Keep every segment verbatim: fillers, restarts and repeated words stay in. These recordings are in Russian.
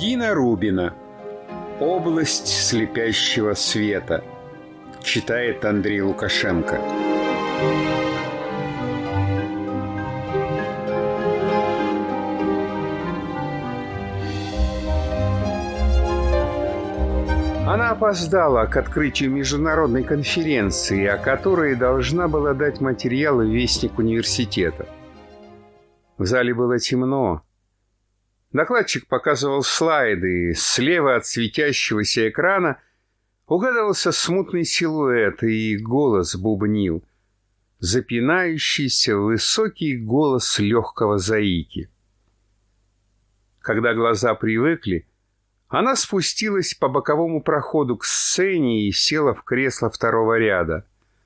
Дина Рубина. «Область слепящего света». Читает Андрей Лукашенко. Она опоздала к открытию международной конференции, о которой должна была дать материалы вестник университета. В зале было темно. Докладчик показывал слайды, и слева от светящегося экрана угадывался смутный силуэт, и голос бубнил. Запинающийся высокий голос легкого заики. Когда глаза привыкли, она спустилась по боковому проходу к сцене и села в кресло второго ряда.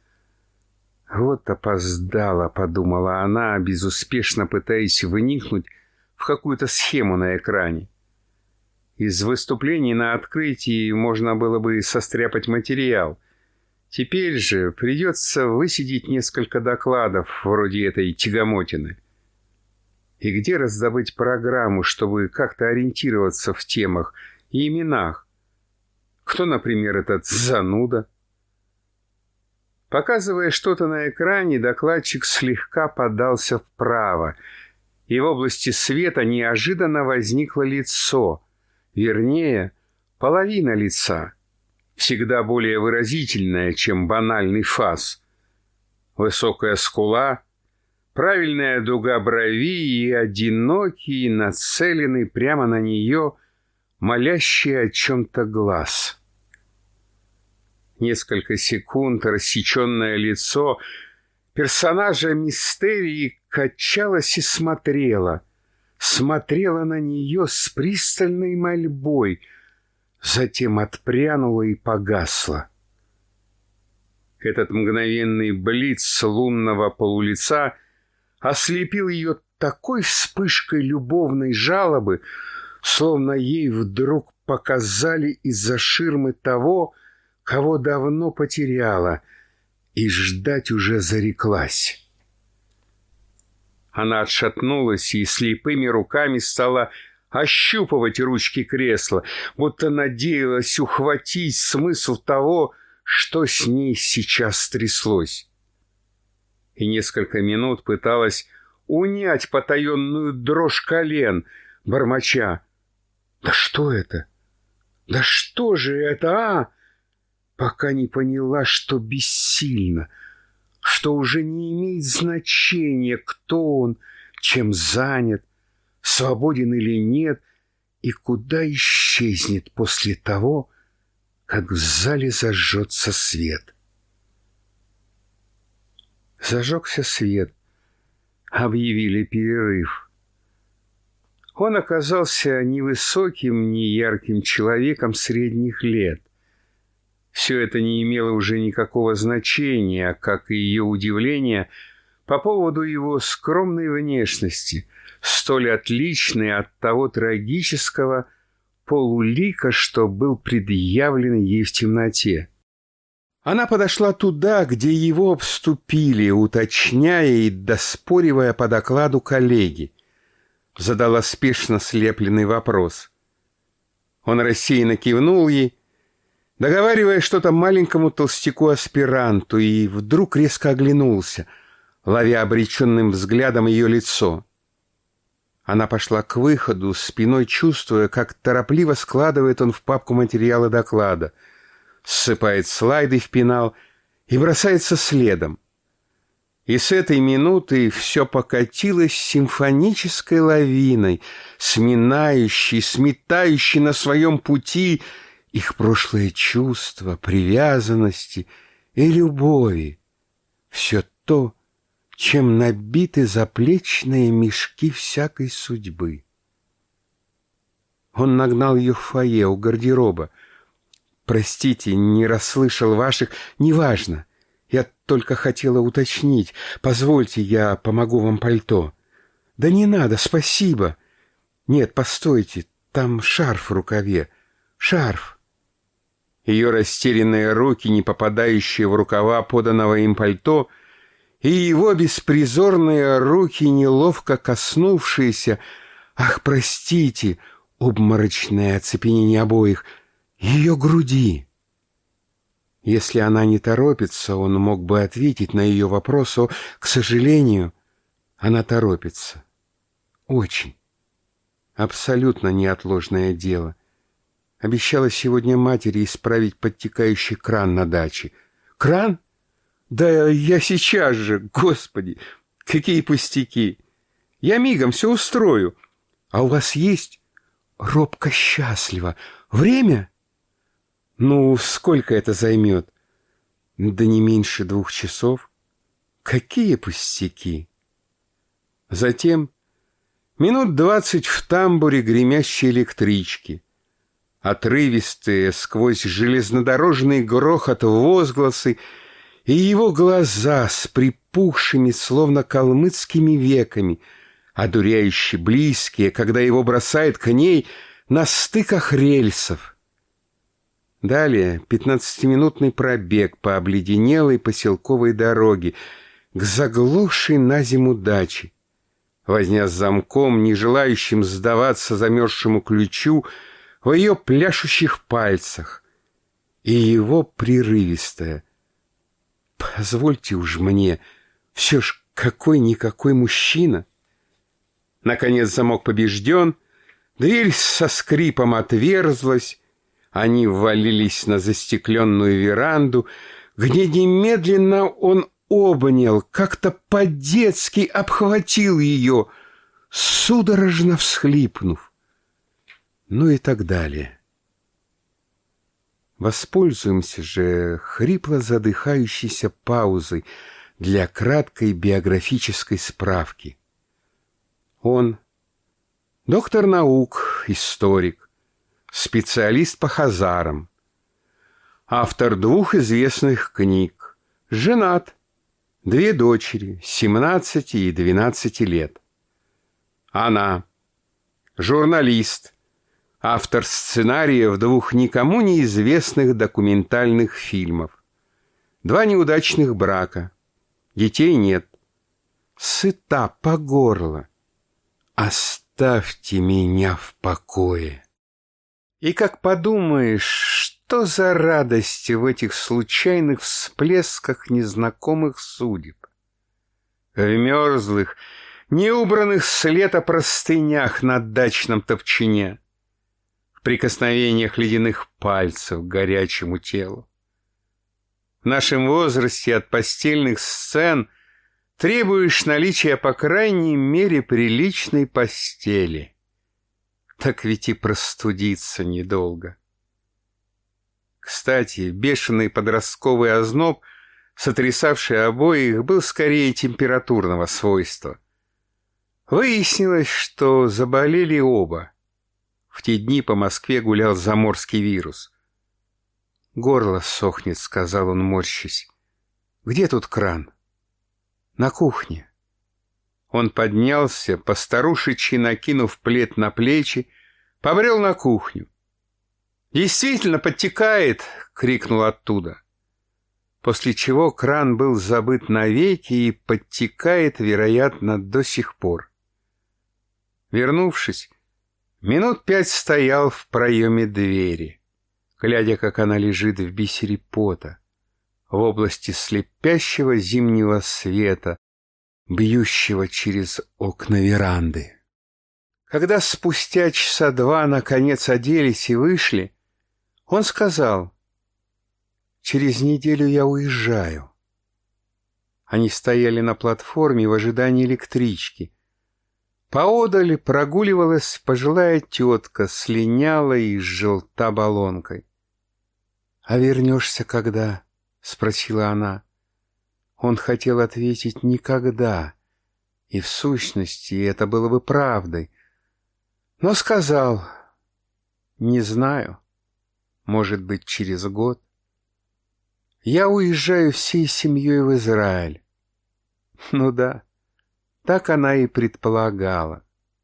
«Вот опоздала», — подумала она, безуспешно пытаясь вникнуть в какую-то схему на экране. Из выступлений на открытии можно было бы состряпать материал. Теперь же придется высидеть несколько докладов вроде этой тягомотины. И где раздобыть программу, чтобы как-то ориентироваться в темах и именах? Кто, например, этот зануда? Показывая что-то на экране, докладчик слегка подался вправо, и в области света неожиданно возникло лицо, вернее, половина лица, всегда более выразительная, чем банальный фас. Высокая скула, правильная дуга брови и одинокий, нацеленный прямо на нее, молящий о чем-то глаз. Несколько секунд рассеченное лицо персонажа мистерии качалось и смотрело, смотрело на нее с пристальной мольбой, затем отпрянуло и погасло. Этот мгновенный блиц лунного полулица ослепил ее такой вспышкой любовной жалобы, словно ей вдруг показали из-за ширмы того, кого давно потеряла, и ждать уже зареклась. Она отшатнулась и слепыми руками стала ощупывать ручки кресла, будто надеялась ухватить смысл того, что с ней сейчас стряслось. И несколько минут пыталась унять потаенную дрожь колен, бормоча: «Да что это? Да что же это, а?» Пока не поняла, что бессильна, что уже не имеет значения, кто он, чем занят, свободен или нет, и куда исчезнет после того, как в зале зажжется свет. Зажегся свет. Объявили перерыв. Он оказался невысоким, неярким человеком средних лет. Все это не имело уже никакого значения, как и ее удивление по поводу его скромной внешности, столь отличной от того трагического полулика, что был предъявлен ей в темноте. Она подошла туда, где его обступили, уточняя и доспоривая по докладу коллеги. Задала спешно слепленный вопрос. Он рассеянно кивнул ей, договаривая что-то маленькому толстяку-аспиранту, и вдруг резко оглянулся, ловя обреченным взглядом ее лицо. Она пошла к выходу, спиной чувствуя, как торопливо складывает он в папку материалы доклада, ссыпает слайды в пенал и бросается следом. И с этой минуты все покатилось симфонической лавиной, сминающей, сметающей на своем пути их прошлые чувства, привязанности и любови. Все то, чем набиты заплечные мешки всякой судьбы. Он нагнал ее в фойе у гардероба. «Простите, не расслышал ваших... Неважно. Я только хотела уточнить. Позвольте, я помогу вам пальто». «Да не надо, спасибо». «Нет, постойте, там шарф в рукаве. Шарф». Ее растерянные руки, не попадающие в рукава поданного им пальто, и его беспризорные руки, неловко коснувшиеся, ах, простите, обморочное оцепенение обоих, ее груди. Если она не торопится, он мог бы ответить на ее вопрос, о, к сожалению, она торопится. Очень. Абсолютно неотложное дело. Обещала сегодня матери исправить подтекающий кран на даче. Кран? Да я сейчас же, Господи, какие пустяки. Я мигом все устрою. А у вас есть? Робко счастливо. Время? Ну, сколько это займет? Да не меньше двух часов. Какие пустяки. Затем минут двадцать в тамбуре гремящей электрички. Отрывистые сквозь железнодорожный грохот возгласы и его глаза с припухшими, словно калмыцкими веками, одуряюще близкие, когда его бросает к ней на стыках рельсов. Далее пятнадцатиминутный пробег по обледенелой поселковой дороге к заглохшей на зиму даче. Возня с замком, не желающим сдаваться замерзшему ключу, в ее пляшущих пальцах, и его прерывистое: «Позвольте уж мне, все ж какой-никакой мужчина». Наконец замок побежден, дверь со скрипом отверзлась, они ввалились на застекленную веранду, где немедленно он обнял, как-то по-детски обхватил ее, судорожно всхлипнув. Ну и так далее. Воспользуемся же хрипло задыхающейся паузой для краткой биографической справки. Он — доктор наук, историк, специалист по хазарам, автор двух известных книг, женат, две дочери, семнадцати и двенадцати лет. Она — журналист, автор сценариев двух никому неизвестных документальных фильмов. Два неудачных брака. Детей нет. Сыта по горло. Оставьте меня в покое. И как подумаешь, что за радость в этих случайных всплесках незнакомых судеб. В мерзлых, неубранных с лета простынях на дачном топчине, в прикосновениях ледяных пальцев к горячему телу. В нашем возрасте от постельных сцен требуешь наличия по крайней мере приличной постели. Так ведь и простудиться недолго. Кстати, бешеный подростковый озноб, сотрясавший обоих, был скорее температурного свойства. Выяснилось, что заболели оба. В те дни по Москве гулял заморский вирус. «Горло сохнет», — сказал он, морщась. «Где тут кран?» «На кухне». Он поднялся, постарушечи накинув плед на плечи, побрел на кухню. «Действительно подтекает!» — крикнул оттуда. После чего кран был забыт навеки и подтекает, вероятно, до сих пор. Вернувшись, минут пять стоял в проеме двери, глядя, как она лежит в бисере пота, в области слепящего зимнего света, бьющего через окна веранды. Когда спустя часа два наконец оделись и вышли, он сказал: «Через неделю я уезжаю». Они стояли на платформе в ожидании электрички. Поодаль прогуливалась пожилая тетка с линялой и желта баллонкой. «А вернешься когда?» — спросила она. Он хотел ответить «никогда», и в сущности это было бы правдой, но сказал: «Не знаю, может быть, через год. Я уезжаю всей семьей в Израиль». Ну да, так она и предполагала.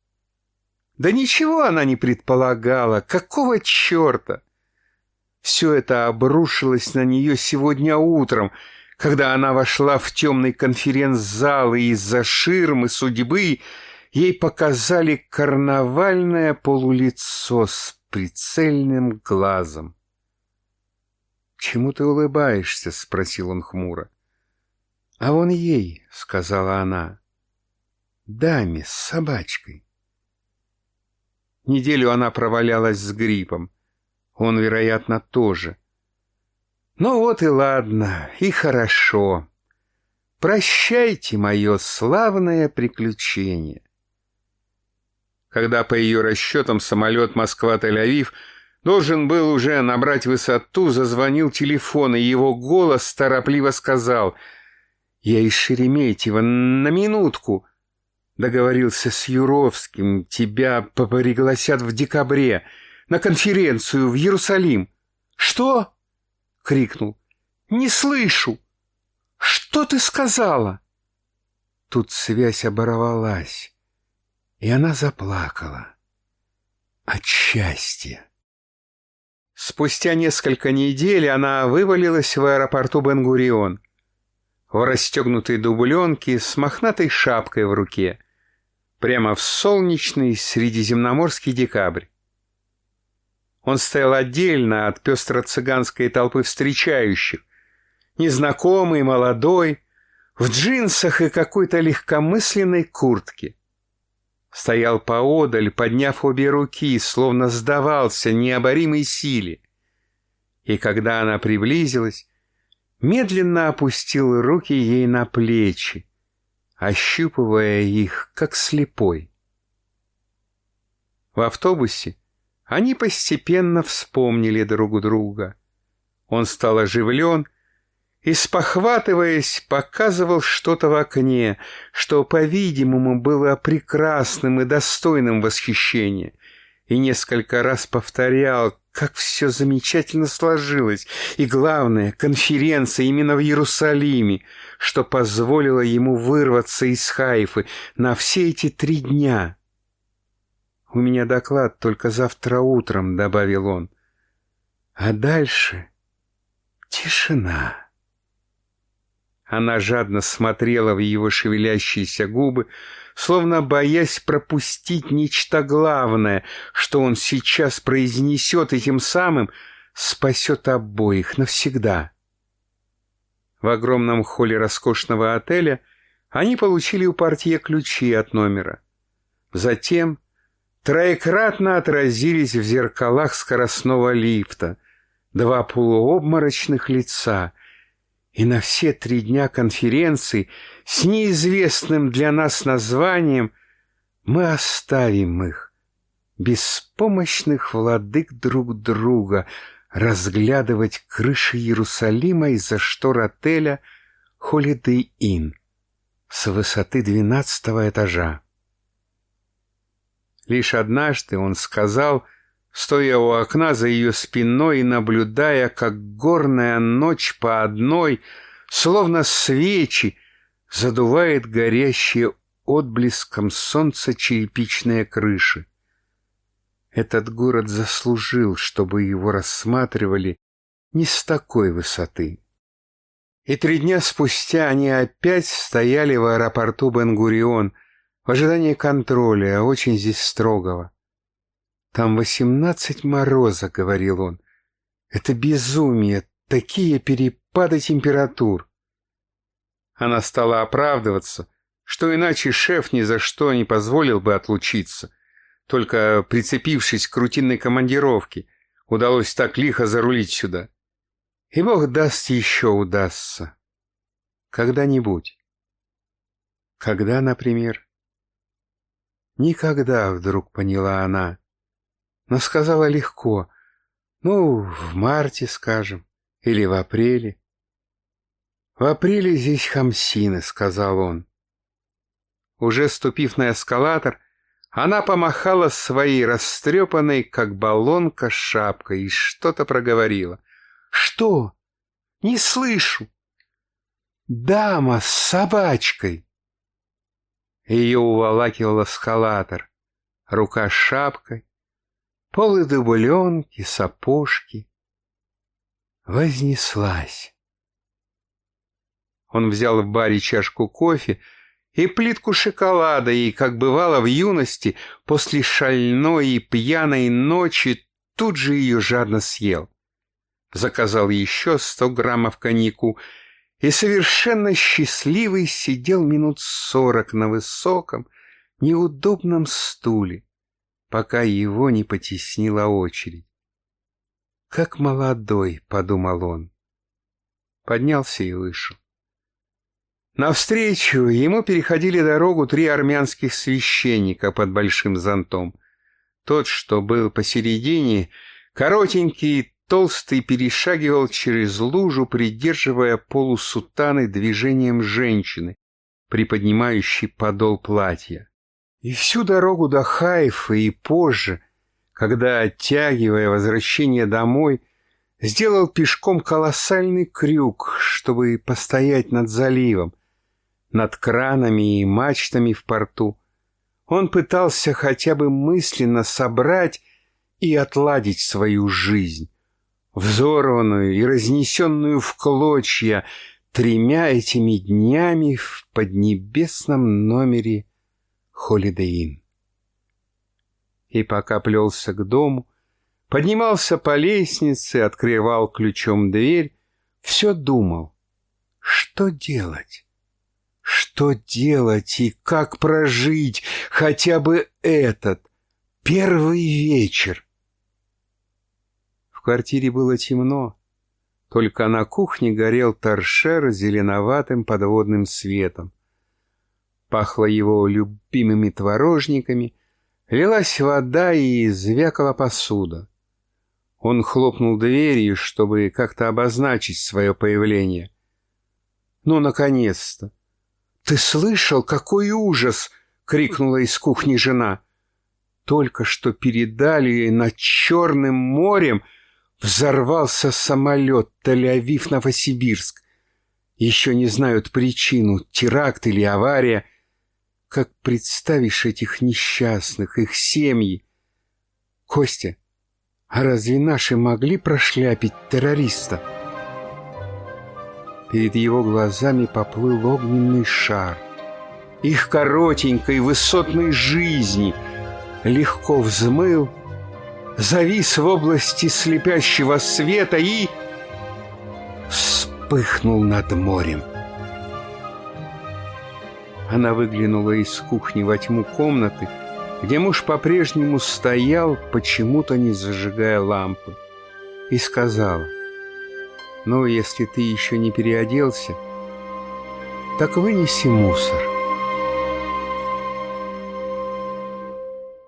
Да ничего она не предполагала, какого черта? Все это обрушилось на нее сегодня утром, когда она вошла в темный конференц-зал и из-за ширмы судьбы ей показали карнавальное полулицо с прицельным глазом. «Чему ты улыбаешься?» — спросил он хмуро. «А вон ей», — сказала она, — «даме с собачкой». Неделю она провалялась с гриппом. Он, вероятно, тоже. Ну вот и ладно, и хорошо. Прощайте мое славное приключение. Когда, по ее расчетам, самолет Москва-Тель-Авив должен был уже набрать высоту, зазвонил телефон, и его голос торопливо сказал: «Я из Шереметьево, на минутку. Договорился с Юровским, тебя пригласят в декабре на конференцию в Иерусалим». «Что?» — крикнул. «Не слышу! Что ты сказала?» Тут связь оборвалась, и она заплакала от счастья. Спустя несколько недель она вывалилась в аэропорту Бен-Гурион в расстегнутой дубленке с мохнатой шапкой в руке, прямо в солнечный средиземноморский декабрь. Он стоял отдельно от пестро-цыганской толпы встречающих, незнакомый, молодой, в джинсах и какой-то легкомысленной куртке. Стоял поодаль, подняв обе руки, словно сдавался необоримой силе. И когда она приблизилась, медленно опустил руки ей на плечи, ощупывая их, как слепой. В автобусе они постепенно вспомнили друг друга. Он стал оживлен и, спохватываясь, показывал что-то в окне, что, по-видимому, было прекрасным и достойным восхищения, и несколько раз повторял, как все замечательно сложилось, и, главное, конференция именно в Иерусалиме, что позволило ему вырваться из Хайфы на все эти три дня. «У меня доклад только завтра утром», — добавил он. «А дальше тишина». Она жадно смотрела в его шевелящиеся губы, словно боясь пропустить нечто главное, что он сейчас произнесет и тем самым спасет обоих навсегда. В огромном холле роскошного отеля они получили у портье ключи от номера. Затем троекратно отразились в зеркалах скоростного лифта два полуобморочных лица, и на все три дня конференции с неизвестным для нас названием мы оставим их, беспомощных владык друг друга, разглядывать крыши Иерусалима из-за штор отеля Holiday Inn с высоты двенадцатого этажа. Лишь однажды он сказал, стоя у окна за ее спиной и наблюдая, как горная ночь по одной, словно свечи, задувает горящие отблеском солнца черепичные крыши. Этот город заслужил, чтобы его рассматривали не с такой высоты. И три дня спустя они опять стояли в аэропорту Бен-Гурион в ожидании контроля, очень здесь строгого. «Там восемнадцать мороза», — говорил он. «Это безумие, такие перепады температур». Она стала оправдываться, что иначе шеф ни за что не позволил бы отлучиться. Только прицепившись к рутинной командировке, удалось так лихо зарулить сюда. И Бог даст, еще удастся. Когда-нибудь. Когда, например? Никогда, вдруг поняла она. Но сказала легко. Ну, в марте, скажем, или в апреле. В апреле здесь хамсины, сказал он. Уже ступив на эскалатор, она помахала своей растрепанной, как баллонка, шапкой и что-то проговорила. «Что? Не слышу!» «Дама с собачкой!» Ее уволакивал эскалатор, рука с шапкой, полы дубленки, сапожки. Вознеслась. Он взял в баре чашку кофе и плитку шоколада, и, как бывало в юности, после шальной и пьяной ночи тут же ее жадно съел. Заказал еще сто граммов коньяку и совершенно счастливый сидел минут сорок на высоком, неудобном стуле, пока его не потеснила очередь. «Как молодой», — подумал он. Поднялся и вышел. Навстречу ему переходили дорогу три армянских священника под большим зонтом. Тот, что был посередине, коротенький, толстый, перешагивал через лужу, придерживая полу сутаны движением женщины, приподнимающей подол платья. И всю дорогу до Хайфа и позже, когда, оттягивая возвращение домой, сделал пешком колоссальный крюк, чтобы постоять над заливом, над кранами и мачтами в порту, он пытался хотя бы мысленно собрать и отладить свою жизнь, взорванную и разнесенную в клочья тремя этими днями в поднебесном номере Holiday Inn. И пока плелся к дому, поднимался по лестнице, открывал ключом дверь, все думал, что делать? Что делать и как прожить хотя бы этот первый вечер? В квартире было темно, только на кухне горел торшер зеленоватым подводным светом. Пахло его любимыми творожниками, лилась вода и звякала посуда. Он хлопнул дверью, чтобы как-то обозначить свое появление. «Ну, наконец-то! Ты слышал, какой ужас!» — крикнула из кухни жена. «Только что передали над Черным морем взорвался самолет Тель-Авив-Новосибирск. Еще не знают причину, теракт или авария. Как представишь этих несчастных, их семьи? Костя, а разве наши могли прошляпить террориста?» Перед его глазами поплыл огненный шар. Их коротенькой высотной жизни легко взмыл, завис в области слепящего света и вспыхнул над морем. Она выглянула из кухни во тьму комнаты, где муж по-прежнему стоял, почему-то не зажигая лампы, и сказала: «Ну, если ты еще не переоделся, так вынеси мусор».